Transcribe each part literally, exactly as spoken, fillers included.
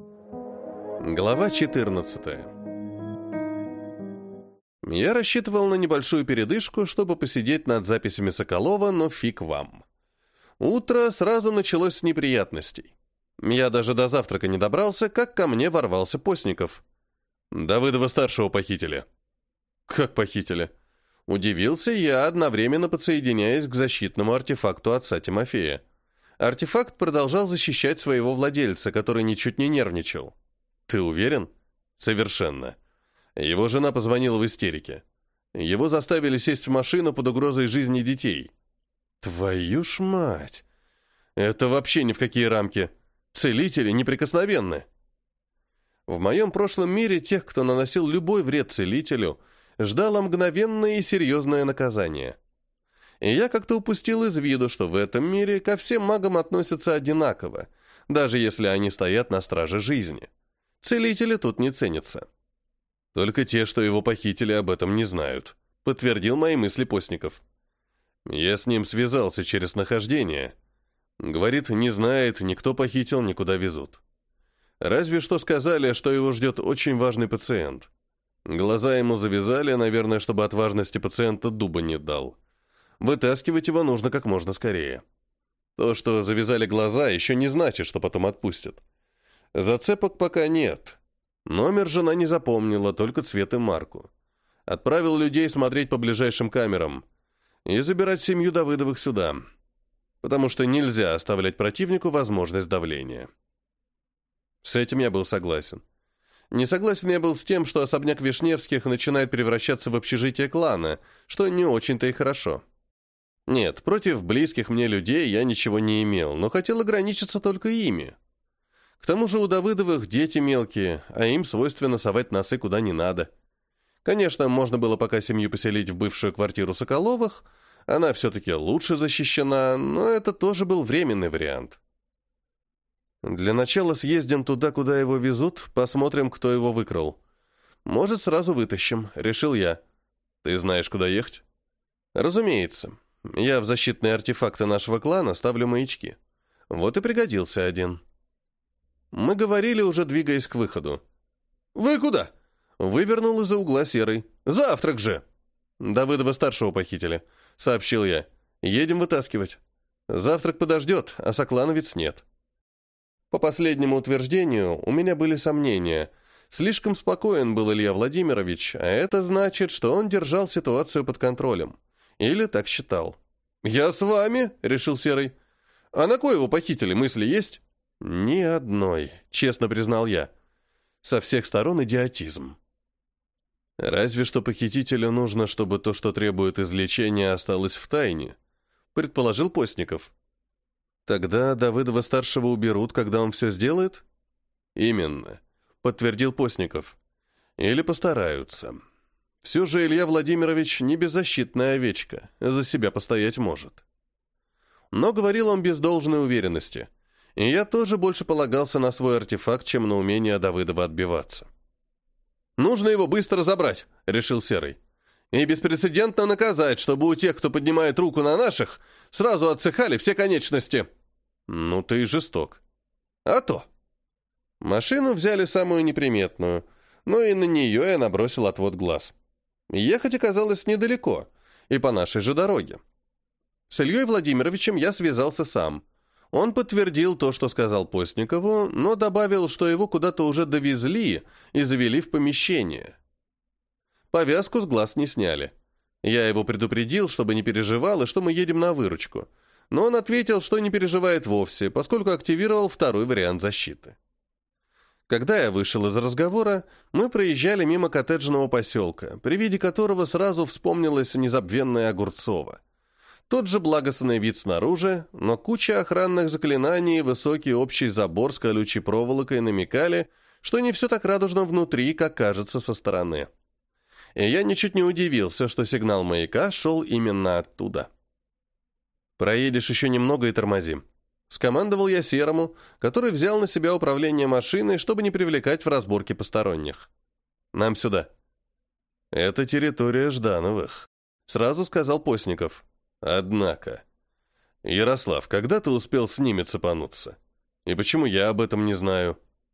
Глава четырнадцатая. Я рассчитывал на небольшую передышку, чтобы посидеть над записями Соколова, но фиг вам. Утро сразу началось с неприятностей. Я даже до завтрака не добрался, как ко мне ворвался Постников. Давыдова-старшего похитили. Как похитили? Удивился я, одновременно подсоединяясь к защитному артефакту отца Тимофея. Артефакт продолжал защищать своего владельца, который ничуть не нервничал. Ты уверен? Совершенно. Его жена позвонила в истерике. Его заставили сесть в машину под угрозой жизни детей. Твою ж мать! Это вообще ни в какие рамки. Целители неприкосновенны. В моем прошлом мире тех, кто наносил любой вред целителю, ждало мгновенное и серьезное наказание. И я как-то упустил из виду, что в этом мире ко всем магам относятся одинаково, даже если они стоят на страже жизни. Целители тут не ценятся. Только те, что его похитили, об этом не знают, подтвердил мои мысли Постников. Я с ним связался через нахождение. Говорит, не знает, никто похитил, никуда везут. Разве что сказали, что его ждет очень важный пациент. Глаза ему завязали, наверное, чтобы от важности пациента дуба не дал. Вытаскивать его нужно как можно скорее. То, что завязали глаза, еще не значит, что потом отпустят. Зацепок пока нет. Номер жена не запомнила, только цвет и марку. Отправил людей смотреть по ближайшим камерам и забирать семью Давыдовых сюда, потому что нельзя оставлять противнику возможность давления. С этим я был согласен. Не согласен я был с тем, что особняк Вишневских начинает превращаться в общежитие клана, что не очень-то и хорошо. Нет, против близких мне людей я ничего не имел, но хотел ограничиться только ими. К тому же у Давыдовых дети мелкие, а им свойственно совать носы куда не надо. Конечно, можно было пока семью поселить в бывшую квартиру Соколовых, она все-таки лучше защищена, но это тоже был временный вариант. Для начала съездим туда, куда его везут, посмотрим, кто его выкрал. Может, сразу вытащим, решил я. Ты знаешь, куда ехать? Разумеется. Я в защитные артефакты нашего клана ставлю маячки. Вот и пригодился один. Мы говорили, уже двигаясь к выходу. «Вы куда?» Вывернул из-за угла Серый. «Завтрак же!» «Давыдова-старшего похитили», — сообщил я. «Едем вытаскивать. Завтрак подождет, а соклановец нет». По последнему утверждению, у меня были сомнения. Слишком спокоен был Илья Владимирович, а это значит, что он держал ситуацию под контролем. Или так считал. «Я с вами», — решил Серый. «А на кой его похитили, мысли есть?» «Ни одной», — честно признал я. Со всех сторон идиотизм. Разве что похитителю нужно, чтобы то, что требует излечения, осталось в тайне, предположил Постников. Тогда Давыдова-старшего уберут, когда он все сделает? Именно, подтвердил Постников. Или постараются. Все же Илья Владимирович не беззащитная овечка, за себя постоять может. Но говорил он без должной уверенности. И я тоже больше полагался на свой артефакт, чем на умение Давыдова отбиваться. «Нужно его быстро забрать», — решил Серый. «И беспрецедентно наказать, чтобы у тех, кто поднимает руку на наших, сразу отсыхали все конечности». «Ну ты и жесток». «А то». Машину взяли самую неприметную, но и на нее я набросил отвод глаз. Ехать оказалось недалеко, и по нашей же дороге. С Ильей Владимировичем я связался сам. Он подтвердил то, что сказал Постникову, но добавил, что его куда-то уже довезли и завели в помещение. Повязку с глаз не сняли. Я его предупредил, чтобы не переживал и что мы едем на выручку. Но он ответил, что не переживает вовсе, поскольку активировал второй вариант защиты. Когда я вышел из разговора, мы проезжали мимо коттеджного поселка, при виде которого сразу вспомнилась незабвенная Огурцова. Тот же благостный вид снаружи, но куча охранных заклинаний и высокий общий забор с колючей проволокой намекали, что не все так радужно внутри, как кажется со стороны. И я ничуть не удивился, что сигнал маяка шел именно оттуда. «Проедешь еще немного и тормозим», — скомандовал я Серому, который взял на себя управление машиной, чтобы не привлекать в разборке посторонних. «Нам сюда». «Это территория Ждановых», — сразу сказал Постников. «Однако...» «Ярослав, когда ты успел с ними цепануться? И почему я об этом не знаю?»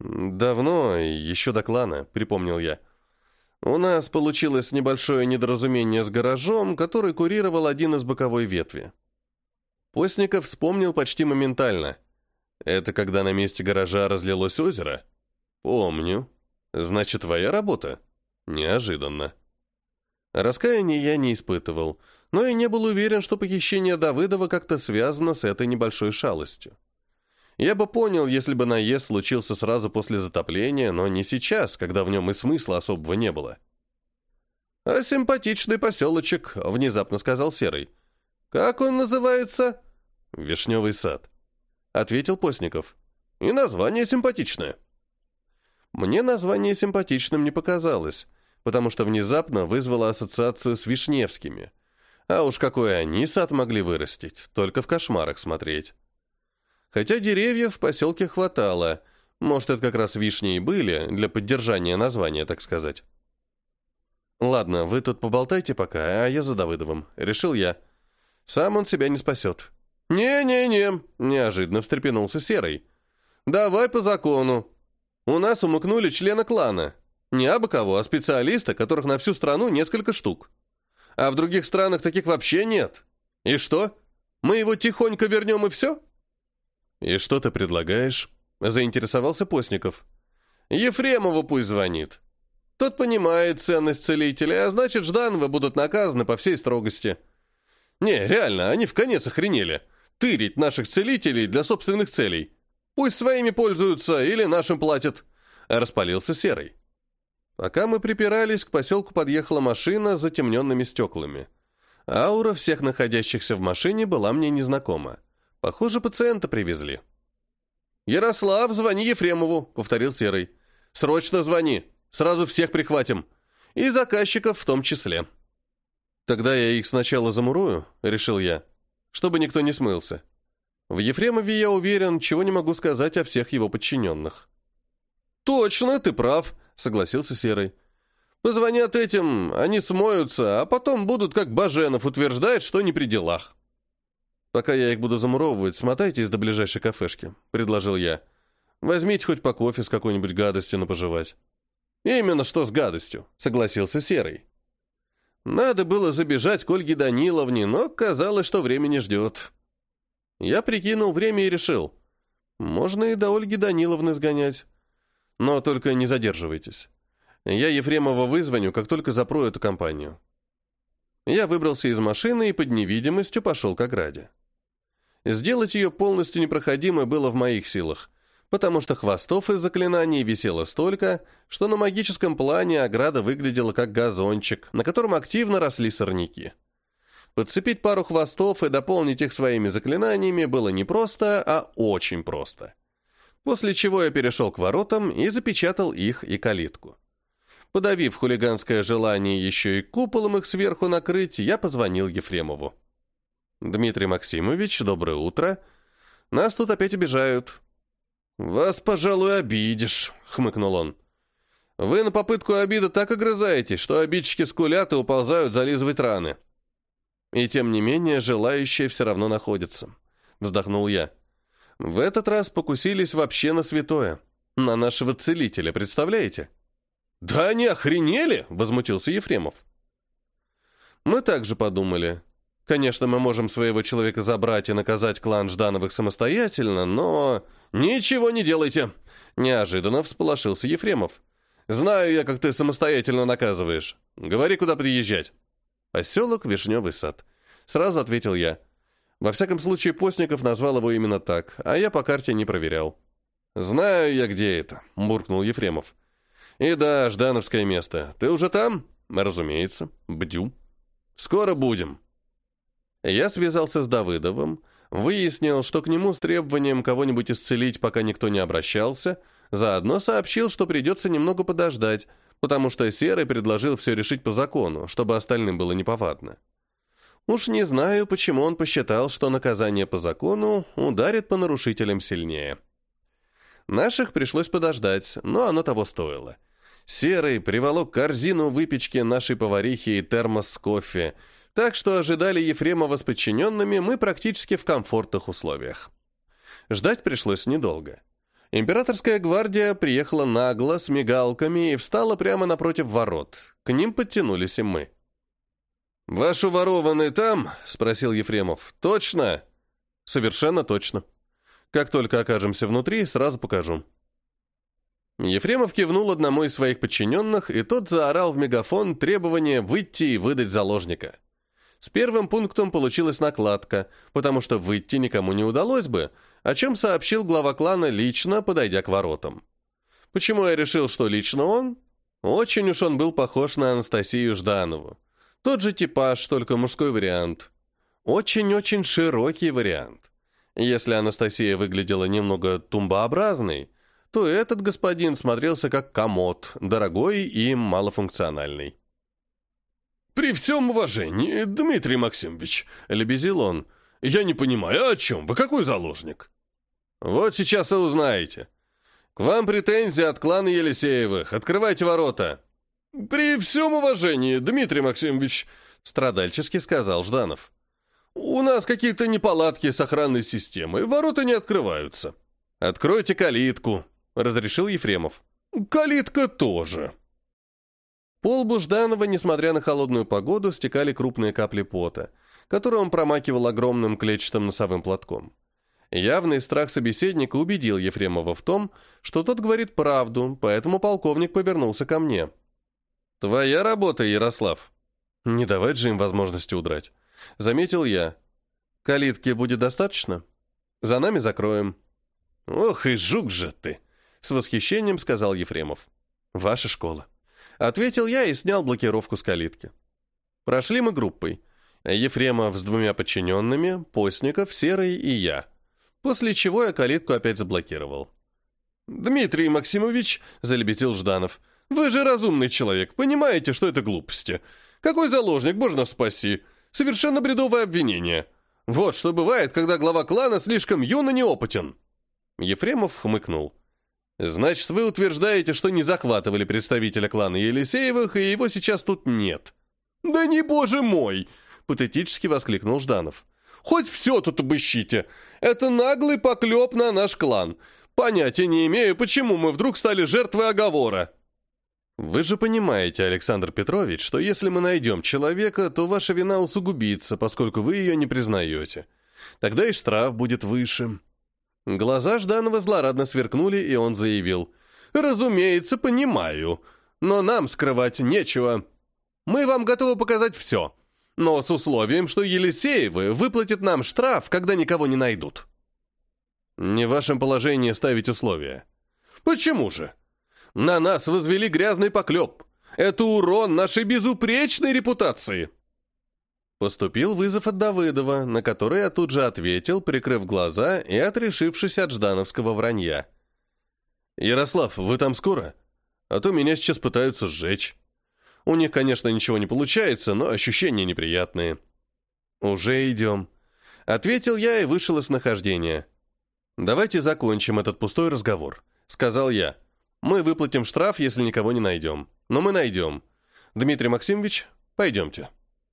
«Давно, еще до клана», — припомнил я. «У нас получилось небольшое недоразумение с гаражом, который курировал один из боковой ветви». Постников вспомнил почти моментально. «Это когда на месте гаража разлилось озеро?» «Помню. Значит, твоя работа?» «Неожиданно». Раскаяния я не испытывал, но и не был уверен, что похищение Давыдова как-то связано с этой небольшой шалостью. Я бы понял, если бы наезд случился сразу после затопления, но не сейчас, когда в нем и смысла особого не было. «А симпатичный поселочек», — внезапно сказал Серый. «Как он называется?» «Вишневый сад», — ответил Постников. «И название симпатичное». Мне название симпатичным не показалось, потому что внезапно вызвало ассоциацию с Вишневскими. А уж какой они сад могли вырастить, только в кошмарах смотреть. Хотя деревьев в поселке хватало, может, это как раз вишни и были, для поддержания названия, так сказать. «Ладно, вы тут поболтайте пока, а я за Давыдовым», — решил я. «Сам он себя не спасет». «Не-не-не», — неожиданно встрепенулся Серый. «Давай по закону. У нас умыкнули члена клана. Не абы кого, а специалиста, которых на всю страну несколько штук. А в других странах таких вообще нет. И что? Мы его тихонько вернем и все?» «И что ты предлагаешь?» — заинтересовался Постников. «Ефремову пусть звонит. Тот понимает ценность целителя, а значит, Ждановы будут наказаны по всей строгости. Не, реально, они вконец охренели. Тырить наших целителей для собственных целей. Пусть своими пользуются или нашим платят», — распалился Серый. Пока мы припирались, к поселку подъехала машина с затемненными стеклами. Аура всех находящихся в машине была мне незнакома. Похоже, пациента привезли. «Ярослав, звони Ефремову», — повторил Серый. «Срочно звони, сразу всех прихватим. И заказчиков в том числе». «Тогда я их сначала замурую», — решил я, чтобы никто не смылся. В Ефремове я уверен, чего не могу сказать о всех его подчиненных. «Точно, ты прав», — согласился Серый. «Позвонят этим, они смоются, а потом будут, как Баженов, утверждать, что не при делах». «Пока я их буду замуровывать, смотайтесь до ближайшей кафешки», — предложил я. «Возьмите хоть по кофе с какой-нибудь гадостью на пожевать». «Именно что с гадостью», — согласился Серый. Надо было забежать к Ольге Даниловне, но казалось, что время не ждет. Я прикинул время и решил. Можно и до Ольги Даниловны сгонять. Но только не задерживайтесь. Я Ефремова вызвоню, как только запру эту компанию. Я выбрался из машины и под невидимостью пошел к ограде. Сделать ее полностью непроходимой было в моих силах, потому что хвостов из заклинаний висело столько, что на магическом плане ограда выглядела как газончик, на котором активно росли сорняки. Подцепить пару хвостов и дополнить их своими заклинаниями было не просто, а очень просто. После чего я перешел к воротам и запечатал их и калитку. Подавив хулиганское желание еще и куполом их сверху накрыть, я позвонил Ефремову. «Дмитрий Максимович, доброе утро. Нас тут опять обижают». «Вас, пожалуй, обидишь», — хмыкнул он. «Вы на попытку обиды так огрызаетесь, что обидчики скулят и уползают зализывать раны». «И тем не менее, желающие все равно находятся», — вздохнул я. «В этот раз покусились вообще на святое. На нашего целителя, представляете?» «Да они охренели!» — возмутился Ефремов. «Мы также подумали. Конечно, мы можем своего человека забрать и наказать клан Ждановых самостоятельно, но...» «Ничего не делайте!» — неожиданно всполошился Ефремов. «Знаю я, как ты самостоятельно наказываешь. Говори, куда подъезжать». «Поселок Вишневый сад», — сразу ответил я. Во всяком случае, Постников назвал его именно так, а я по карте не проверял. «Знаю я, где это», — буркнул Ефремов. «И да, ждановское место. Ты уже там?» «Разумеется. Бдю». «Скоро будем». Я связался с Давыдовым, выяснил, что к нему с требованием кого-нибудь исцелить пока никто не обращался, заодно сообщил, что придется немного подождать, потому что Серый предложил все решить по закону, чтобы остальным было неповадно. Уж не знаю, почему он посчитал, что наказание по закону ударит по нарушителям сильнее. Наших пришлось подождать, но оно того стоило. Серый приволок корзину выпечки нашей поварихи и термос с кофе, так что ожидали Ефремова с подчиненными мы практически в комфортных условиях. Ждать пришлось недолго. Императорская гвардия приехала нагло, с мигалками и встала прямо напротив ворот. К ним подтянулись и мы. «Ваш уворованный там?» — спросил Ефремов. «Точно?» «Совершенно точно. Как только окажемся внутри, сразу покажу». Ефремов кивнул одному из своих подчиненных, и тот заорал в мегафон требование выйти и выдать заложника. С первым пунктом получилась накладка, потому что выйти никому не удалось бы, о чем сообщил глава клана лично, подойдя к воротам. Почему я решил, что лично он? Очень уж он был похож на Анастасию Жданову. Тот же типаж, только мужской вариант. Очень-очень широкий вариант. Если Анастасия выглядела немного тумбообразной, то этот господин смотрелся как комод, дорогой и малофункциональный. «При всем уважении, Дмитрий Максимович», — лебезил он, — «я не понимаю, о чем вы, какой заложник?» «Вот сейчас и узнаете. К вам претензии от клана Елисеевых. Открывайте ворота». «При всем уважении, Дмитрий Максимович», — страдальчески сказал Жданов. «У нас какие-то неполадки с охранной системой, ворота не открываются». «Откройте калитку», — разрешил Ефремов. «Калитка тоже». По лбу Жданова, несмотря на холодную погоду, стекали крупные капли пота, которые он промакивал огромным клетчатым носовым платком. Явный страх собеседника убедил Ефремова в том, что тот говорит правду, поэтому полковник повернулся ко мне. «Твоя работа, Ярослав. Не давать же им возможности удрать», — заметил я. «Калитки будет достаточно? За нами закроем». «Ох и жук же ты!» — с восхищением сказал Ефремов. «Ваша школа». Ответил я и снял блокировку с калитки. Прошли мы группой. Ефремов с двумя подчиненными, Постников, Серый и я. После чего я калитку опять заблокировал. «Дмитрий Максимович», — залебезил Жданов, — «вы же разумный человек, понимаете, что это глупости. Какой заложник, боже нас спаси? Совершенно бредовое обвинение. Вот что бывает, когда глава клана слишком юн и неопытен». Ефремов хмыкнул. «Значит, вы утверждаете, что не захватывали представителя клана Елисеевых, и его сейчас тут нет?» «Да не боже мой!» — патетически воскликнул Жданов. «Хоть все тут обыщите. Это наглый поклеп на наш клан. Понятия не имею, почему мы вдруг стали жертвой оговора». «Вы же понимаете, Александр Петрович, что если мы найдем человека, то ваша вина усугубится, поскольку вы ее не признаете. Тогда и штраф будет выше». Глаза Жданова злорадно сверкнули, и он заявил: «Разумеется, понимаю, но нам скрывать нечего. Мы вам готовы показать все, но с условием, что Елисеевы выплатят нам штраф, когда никого не найдут». «Не в вашем положении ставить условия». «Почему же? На нас возвели грязный поклеп. Это урон нашей безупречной репутации». Поступил вызов от Давыдова, на который я тут же ответил, прикрыв глаза и отрешившись от ждановского вранья. «Ярослав, вы там скоро? А то меня сейчас пытаются сжечь. У них, конечно, ничего не получается, но ощущения неприятные». «Уже идем», — ответил я и вышел из нахождения. «Давайте закончим этот пустой разговор», — сказал я. «Мы выплатим штраф, если никого не найдем. Но мы найдем. Дмитрий Максимович, пойдемте».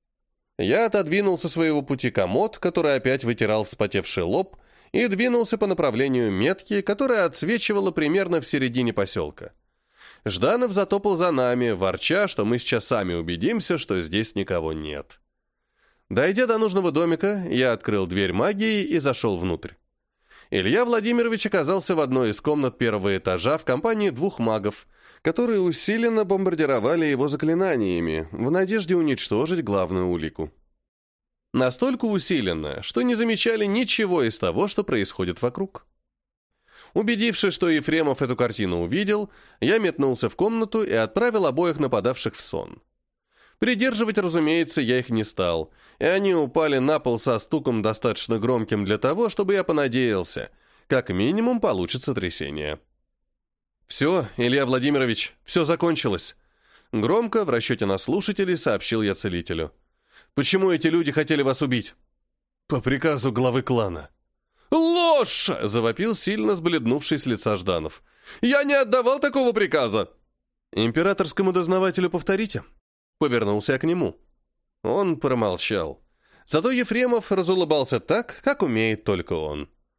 Я отодвинул со своего пути комод, который опять вытирал вспотевший лоб, и двинулся по направлению метки, которая отсвечивала примерно в середине поселка. Жданов затопал за нами, ворча, что мы сейчас сами убедимся, что здесь никого нет. Дойдя до нужного домика, я открыл дверь магии и зашел внутрь. Илья Владимирович оказался в одной из комнат первого этажа в компании двух магов, которые усиленно бомбардировали его заклинаниями, в надежде уничтожить главную улику. Настолько усиленно, что не замечали ничего из того, что происходит вокруг. Убедившись, что Ефремов эту картину увидел, я метнулся в комнату и отправил обоих нападавших в сон. Придерживать, разумеется, я их не стал, и они упали на пол со стуком достаточно громким для того, чтобы я понадеялся, как минимум получится трясение. «Все, Илья Владимирович, все закончилось». Громко, в расчете на слушателей, сообщил я целителю. «Почему эти люди хотели вас убить?» «По приказу главы клана». «Ложь!» — завопил сильно сбледнувший с лица Жданов. «Я не отдавал такого приказа!» «Императорскому дознавателю повторите?» Повернулся я к нему. Он промолчал. Зато Ефремов разулыбался так, как умеет только он.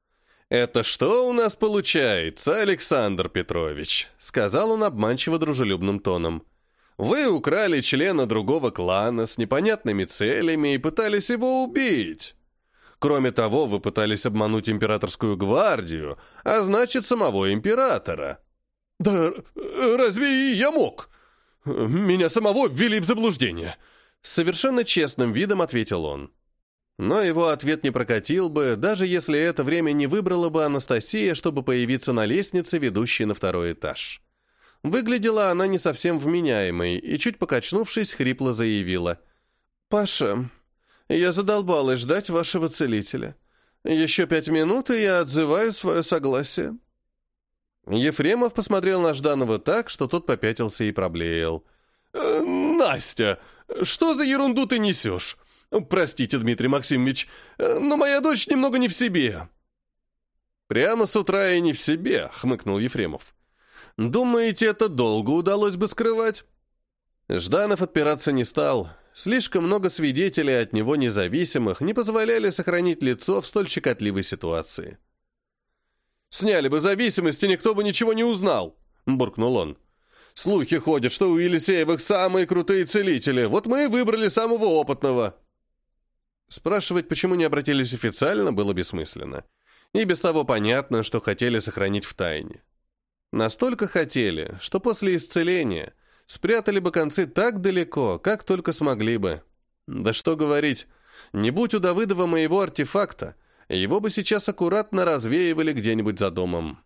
«Это что у нас получается, Александр Петрович?» — сказал он обманчиво дружелюбным тоном. «Вы украли члена другого клана с непонятными целями и пытались его убить. Кроме того, вы пытались обмануть императорскую гвардию, а значит, самого императора». «Да разве я мог? Меня самого ввели в заблуждение», — с совершенно честным видом ответил он. Но его ответ не прокатил бы, даже если это время не выбрала бы Анастасия, чтобы появиться на лестнице, ведущей на второй этаж. Выглядела она не совсем вменяемой и, чуть покачнувшись, хрипло заявила. «Паша, я задолбалась ждать вашего целителя. Еще пять минут, и я отзываю свое согласие». Ефремов посмотрел на Жданова так, что тот попятился и проблеял. «Э, «Настя, что за ерунду ты несешь? Простите, Дмитрий Максимович, но моя дочь немного не в себе». «Прямо с утра и не в себе», — хмыкнул Ефремов. «Думаете, это долго удалось бы скрывать?» Жданов отпираться не стал. Слишком много свидетелей от него независимых не позволяли сохранить лицо в столь щекотливой ситуации. «Сняли бы зависимость, и никто бы ничего не узнал», — буркнул он. «Слухи ходят, что у Елисеевых самые крутые целители. Вот мы и выбрали самого опытного». Спрашивать, почему не обратились официально, было бессмысленно. И без того понятно, что хотели сохранить в тайне. Настолько хотели, что после исцеления спрятали бы концы так далеко, как только смогли бы. Да что говорить, не будь у Давыдова моего артефакта, его бы сейчас аккуратно развеивали где-нибудь за домом.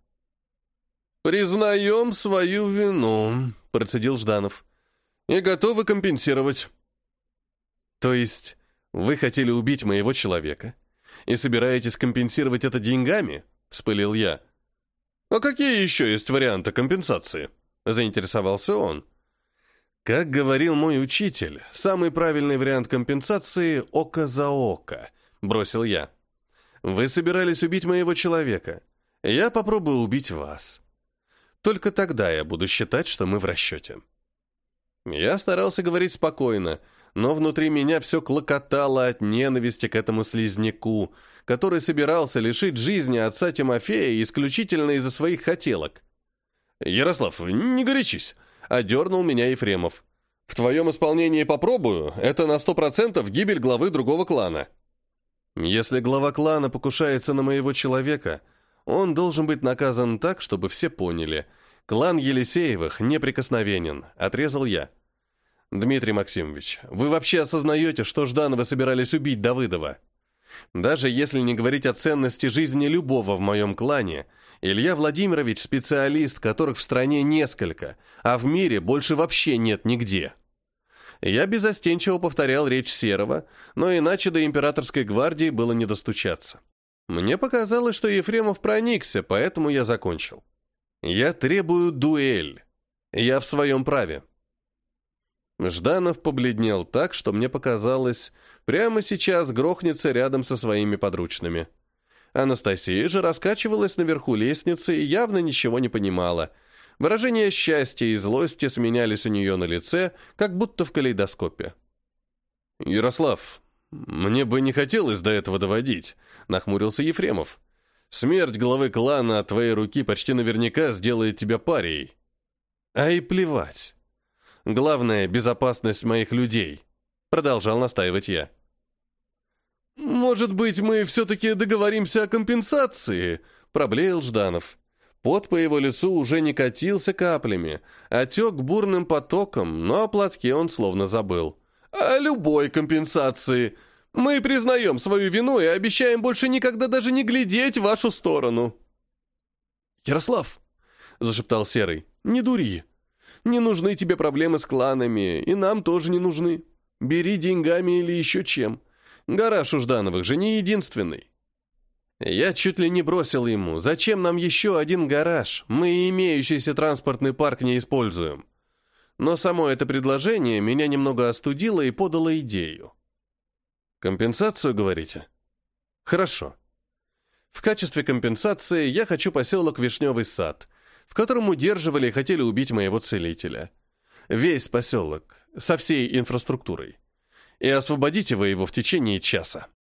«Признаем свою вину», — процедил Жданов, — «и готовы компенсировать». «То есть вы хотели убить моего человека и собираетесь компенсировать это деньгами?» — вспылил я. «А какие еще есть варианты компенсации?» — заинтересовался он. «Как говорил мой учитель, самый правильный вариант компенсации — око за око», — бросил я. «Вы собирались убить моего человека. Я попробую убить вас. Только тогда я буду считать, что мы в расчете». Я старался говорить спокойно, но внутри меня все клокотало от ненависти к этому слизняку, который собирался лишить жизни отца Тимофея исключительно из-за своих хотелок. «Ярослав, не горячись», — одернул меня Ефремов. «В твоем исполнении попробую, это на сто процентов гибель главы другого клана». «Если глава клана покушается на моего человека, он должен быть наказан так, чтобы все поняли. Клан Елисеевых неприкосновенен», — отрезал я. «Дмитрий Максимович, вы вообще осознаете, что Ждановы собирались убить Давыдова? Даже если не говорить о ценности жизни любого в моем клане, Илья Владимирович специалист, которых в стране несколько, а в мире больше вообще нет нигде». Я беззастенчиво повторял речь Серова, но иначе до императорской гвардии было не достучаться. Мне показалось, что Ефремов проникся, поэтому я закончил. «Я требую дуэль. Я в своем праве». Жданов побледнел так, что мне показалось, прямо сейчас грохнется рядом со своими подручными. Анастасия же раскачивалась наверху лестницы и явно ничего не понимала. Выражения счастья и злости сменялись у нее на лице, как будто в калейдоскопе. «Ярослав, мне бы не хотелось до этого доводить», — нахмурился Ефремов. «Смерть главы клана от твоей руки почти наверняка сделает тебя парией». «А и плевать. Главное — безопасность моих людей», — продолжал настаивать я. «Может быть, мы все-таки договоримся о компенсации?» — проблеял Жданов. Пот по его лицу уже не катился каплями, а тек бурным потоком, но о платке он словно забыл. «О любой компенсации. Мы признаем свою вину и обещаем больше никогда даже не глядеть в вашу сторону». «Ярослав», — зашептал Серый, — «не дури. Не нужны тебе проблемы с кланами, и нам тоже не нужны. Бери деньгами или еще чем. Гараж у Ждановых же не единственный». Я чуть ли не бросил ему: «Зачем нам еще один гараж? Мы имеющийся транспортный парк не используем». Но само это предложение меня немного остудило и подало идею. «Компенсацию, говорите?» «Хорошо. В качестве компенсации я хочу поселок Вишневый сад, в котором удерживали и хотели убить моего целителя. Весь поселок, со всей инфраструктурой. И освободите вы его в течение часа».